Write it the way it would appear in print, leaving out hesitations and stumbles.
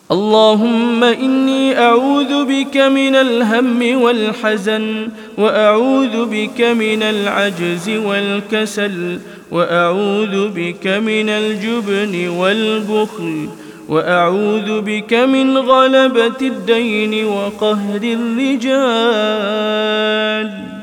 اللهم إني أعوذ بك من الهم والحزن، وأعوذ بك من العجز والكسل، وأعوذ بك من الجبن والبخل، وأعوذ بك من غلبة الدين وقهر الرجال.